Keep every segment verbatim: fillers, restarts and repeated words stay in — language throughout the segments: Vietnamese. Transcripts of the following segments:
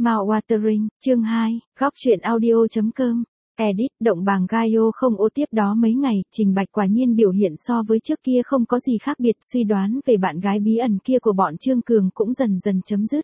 Mouth Watering, chương hai, góc truyện audio.com. Edit, động bàng Gaio không ô tiếp đó mấy ngày, Trình Bạch quả nhiên biểu hiện so với trước kia không có gì khác biệt, suy đoán về bạn gái bí ẩn kia của bọn Trương Cường cũng dần dần chấm dứt.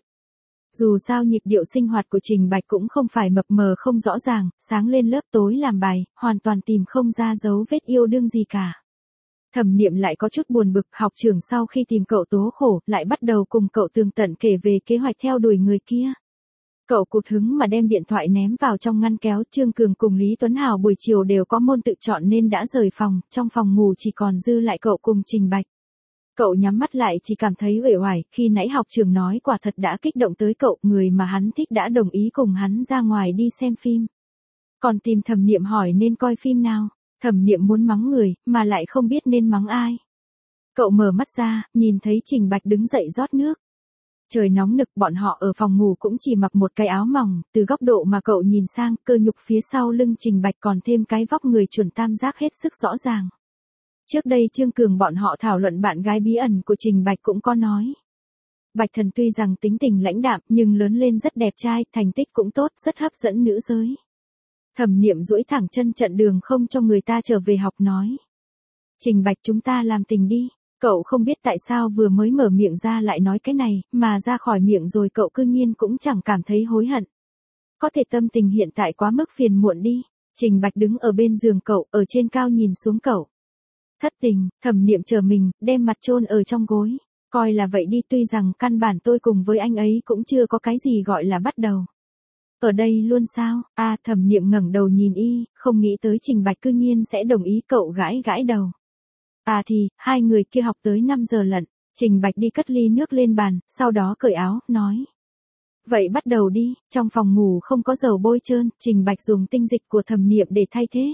Dù sao nhịp điệu sinh hoạt của Trình Bạch cũng không phải mập mờ không rõ ràng, sáng lên lớp tối làm bài, hoàn toàn tìm không ra dấu vết yêu đương gì cả. Thẩm Niệm lại có chút buồn bực, học trưởng sau khi tìm cậu tố khổ, lại bắt đầu cùng cậu tường tận kể về kế hoạch theo đuổi người kia. Cậu cụt hứng mà đem điện thoại ném vào trong ngăn kéo. Trương Cường cùng Lý Tuấn Hào buổi chiều đều có môn tự chọn nên đã rời phòng, trong phòng ngủ chỉ còn dư lại cậu cùng Trình Bạch. Cậu nhắm mắt lại chỉ cảm thấy uể oải, khi nãy học trưởng nói quả thật đã kích động tới cậu, người mà hắn thích đã đồng ý cùng hắn ra ngoài đi xem phim. Còn tìm Thẩm Niệm hỏi nên coi phim nào. Thẩm Niệm muốn mắng người, mà lại không biết nên mắng ai. Cậu mở mắt ra, nhìn thấy Trình Bạch đứng dậy rót nước. Trời nóng nực, bọn họ ở phòng ngủ cũng chỉ mặc một cái áo mỏng, từ góc độ mà cậu nhìn sang, cơ nhục phía sau lưng Trình Bạch còn thêm cái vóc người chuẩn tam giác hết sức rõ ràng. Trước đây Trương Cường bọn họ thảo luận bạn gái bí ẩn của Trình Bạch cũng có nói. Bạch Thần tuy rằng tính tình lãnh đạm nhưng lớn lên rất đẹp trai, thành tích cũng tốt, rất hấp dẫn nữ giới. Thẩm Niệm duỗi thẳng chân chặn đường không cho người ta trở về học nói. Trình Bạch, chúng ta làm tình đi. Cậu không biết tại sao vừa mới mở miệng ra lại nói cái này, mà ra khỏi miệng rồi cậu cư nhiên cũng chẳng cảm thấy hối hận. Có thể tâm tình hiện tại quá mức phiền muộn đi. Trình Bạch đứng ở bên giường cậu, ở trên cao nhìn xuống cậu. Thất tình, Thẩm Niệm chờ mình, đem mặt chôn ở trong gối. Coi là vậy đi, tuy rằng căn bản tôi cùng với anh ấy cũng chưa có cái gì gọi là bắt đầu. Ở đây luôn sao? À, Thẩm Niệm ngẩng đầu nhìn y, không nghĩ tới Trình Bạch cư nhiên sẽ đồng ý. Cậu gãi gãi đầu. À thì, hai người kia học tới năm giờ lận. Trình Bạch đi cất ly nước lên bàn, sau đó cởi áo, nói. Vậy bắt đầu đi. Trong phòng ngủ không có dầu bôi trơn, Trình Bạch dùng tinh dịch của Thẩm Niệm để thay thế.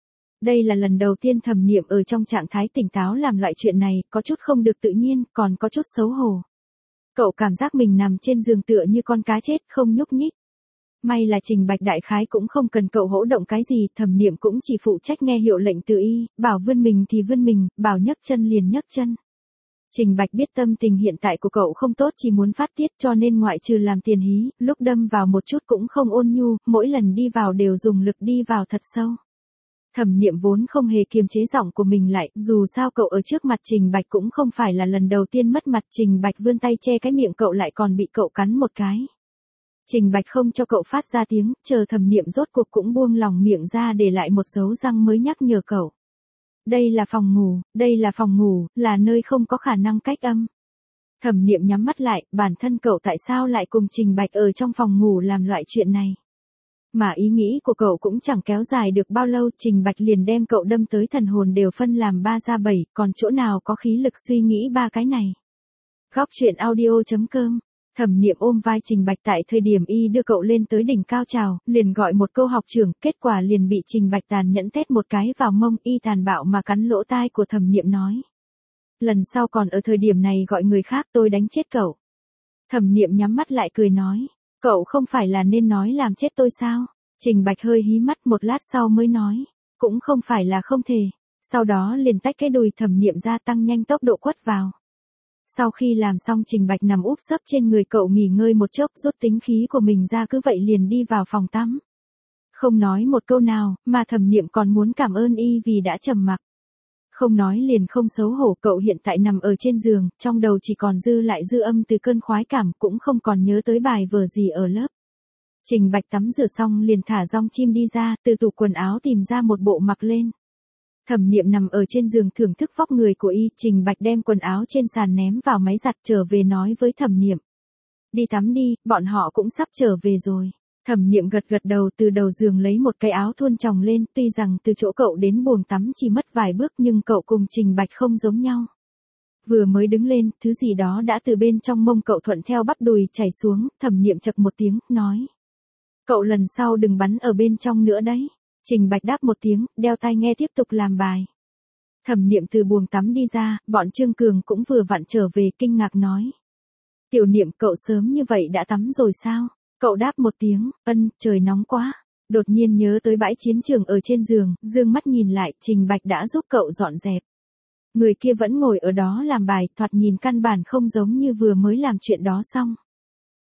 Đây là lần đầu tiên Thẩm Niệm ở trong trạng thái tỉnh táo làm loại chuyện này, có chút không được tự nhiên, còn có chút xấu hổ. Cậu cảm giác mình nằm trên giường tựa như con cá chết, không nhúc nhích. May là Trình Bạch đại khái cũng không cần cậu hỗ động cái gì, Thẩm Niệm cũng chỉ phụ trách nghe hiệu lệnh từ y, bảo vươn mình thì vươn mình, bảo nhấc chân liền nhấc chân. Trình Bạch biết tâm tình hiện tại của cậu không tốt, chỉ muốn phát tiết, cho nên ngoại trừ làm tiền hí, lúc đâm vào một chút cũng không ôn nhu, mỗi lần đi vào đều dùng lực đi vào thật sâu. Thẩm Niệm vốn không hề kiềm chế giọng của mình lại, dù sao cậu ở trước mặt Trình Bạch cũng không phải là lần đầu tiên mất mặt. Trình Bạch vươn tay che cái miệng cậu lại còn bị cậu cắn một cái. Trình Bạch không cho cậu phát ra tiếng, chờ Thẩm Niệm rốt cuộc cũng buông lòng miệng ra để lại một dấu răng mới nhắc nhở cậu. Đây là phòng ngủ, đây là phòng ngủ, là nơi không có khả năng cách âm. Thẩm Niệm nhắm mắt lại, bản thân cậu tại sao lại cùng Trình Bạch ở trong phòng ngủ làm loại chuyện này. Mà ý nghĩ của cậu cũng chẳng kéo dài được bao lâu, Trình Bạch liền đem cậu đâm tới thần hồn đều phân làm ba ra bảy, còn chỗ nào có khí lực suy nghĩ ba cái này. Góc truyện audio.com. Thẩm Niệm ôm vai Trình Bạch tại thời điểm y đưa cậu lên tới đỉnh cao trào, liền gọi một câu học trưởng, kết quả liền bị Trình Bạch tàn nhẫn tét một cái vào mông, y tàn bạo mà cắn lỗ tai của Thẩm Niệm nói. Lần sau còn ở thời điểm này gọi người khác tôi đánh chết cậu. Thẩm Niệm nhắm mắt lại cười nói, cậu không phải là nên nói làm chết tôi sao? Trình Bạch hơi hí mắt một lát sau mới nói, cũng không phải là không thể. Sau đó liền tách cái đùi Thẩm Niệm ra, tăng nhanh tốc độ quất vào. Sau khi làm xong Trình Bạch nằm úp sấp trên người cậu nghỉ ngơi một chốc, rút tính khí của mình ra, cứ vậy liền đi vào phòng tắm. Không nói một câu nào, mà Thẩm Niệm còn muốn cảm ơn y vì đã trầm mặc. Không nói liền không xấu hổ, cậu hiện tại nằm ở trên giường, trong đầu chỉ còn dư lại dư âm từ cơn khoái cảm, cũng không còn nhớ tới bài vở gì ở lớp. Trình Bạch tắm rửa xong liền thả rong chim đi ra, từ tủ quần áo tìm ra một bộ mặc lên. Thẩm Niệm nằm ở trên giường thưởng thức vóc người của y, Trình Bạch đem quần áo trên sàn ném vào máy giặt, trở về nói với Thẩm Niệm. Đi tắm đi, bọn họ cũng sắp trở về rồi. Thẩm Niệm gật gật đầu, từ đầu giường lấy một cái áo thun chồng lên, tuy rằng từ chỗ cậu đến buồng tắm chỉ mất vài bước nhưng cậu cùng Trình Bạch không giống nhau. Vừa mới đứng lên, thứ gì đó đã từ bên trong mông cậu thuận theo bắp đùi chảy xuống, Thẩm Niệm chậc một tiếng, nói. Cậu lần sau đừng bắn ở bên trong nữa đấy. Trình Bạch đáp một tiếng, đeo tai nghe tiếp tục làm bài. Thẩm Niệm từ buồng tắm đi ra, bọn Trương Cường cũng vừa vặn trở về, kinh ngạc nói. Tiểu Niệm, cậu sớm như vậy đã tắm rồi sao? Cậu đáp một tiếng, ân, trời nóng quá. Đột nhiên nhớ tới bãi chiến trường ở trên giường, dương mắt nhìn lại, Trình Bạch đã giúp cậu dọn dẹp. Người kia vẫn ngồi ở đó làm bài, thoạt nhìn căn bản không giống như vừa mới làm chuyện đó xong.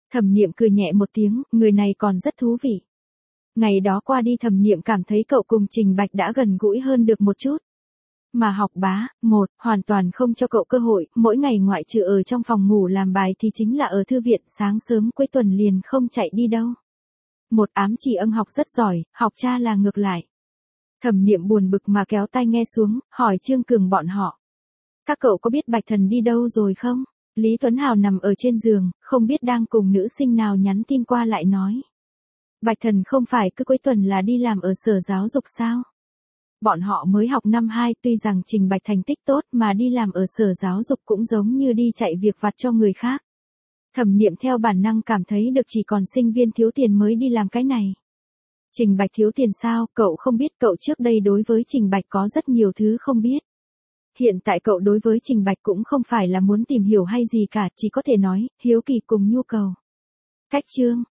Thẩm Niệm cười nhẹ một tiếng, người này còn rất thú vị. Ngày đó qua đi Thẩm Niệm cảm thấy cậu cùng Trình Bạch đã gần gũi hơn được một chút. Mà học bá, một, hoàn toàn không cho cậu cơ hội, mỗi ngày ngoại trừ ở trong phòng ngủ làm bài thì chính là ở thư viện, sáng sớm cuối tuần liền không chạy đi đâu. Một, ám chỉ âm học rất giỏi, học cha là ngược lại. Thẩm Niệm buồn bực mà kéo tai nghe xuống, hỏi Trương Cường bọn họ. Các cậu có biết Bạch Thần đi đâu rồi không? Lý Tuấn Hào nằm ở trên giường, không biết đang cùng nữ sinh nào nhắn tin qua lại nói. Bạch Thần không phải cứ cuối tuần là đi làm ở sở giáo dục sao? Bọn họ mới học năm hai, tuy rằng Trình Bạch thành tích tốt mà đi làm ở sở giáo dục cũng giống như đi chạy việc vặt cho người khác. Thẩm Niệm theo bản năng cảm thấy được chỉ còn sinh viên thiếu tiền mới đi làm cái này. Trình Bạch thiếu tiền sao, cậu không biết, cậu trước đây đối với Trình Bạch có rất nhiều thứ không biết. Hiện tại cậu đối với Trình Bạch cũng không phải là muốn tìm hiểu hay gì cả, chỉ có thể nói, hiếu kỳ cùng nhu cầu. Cách chương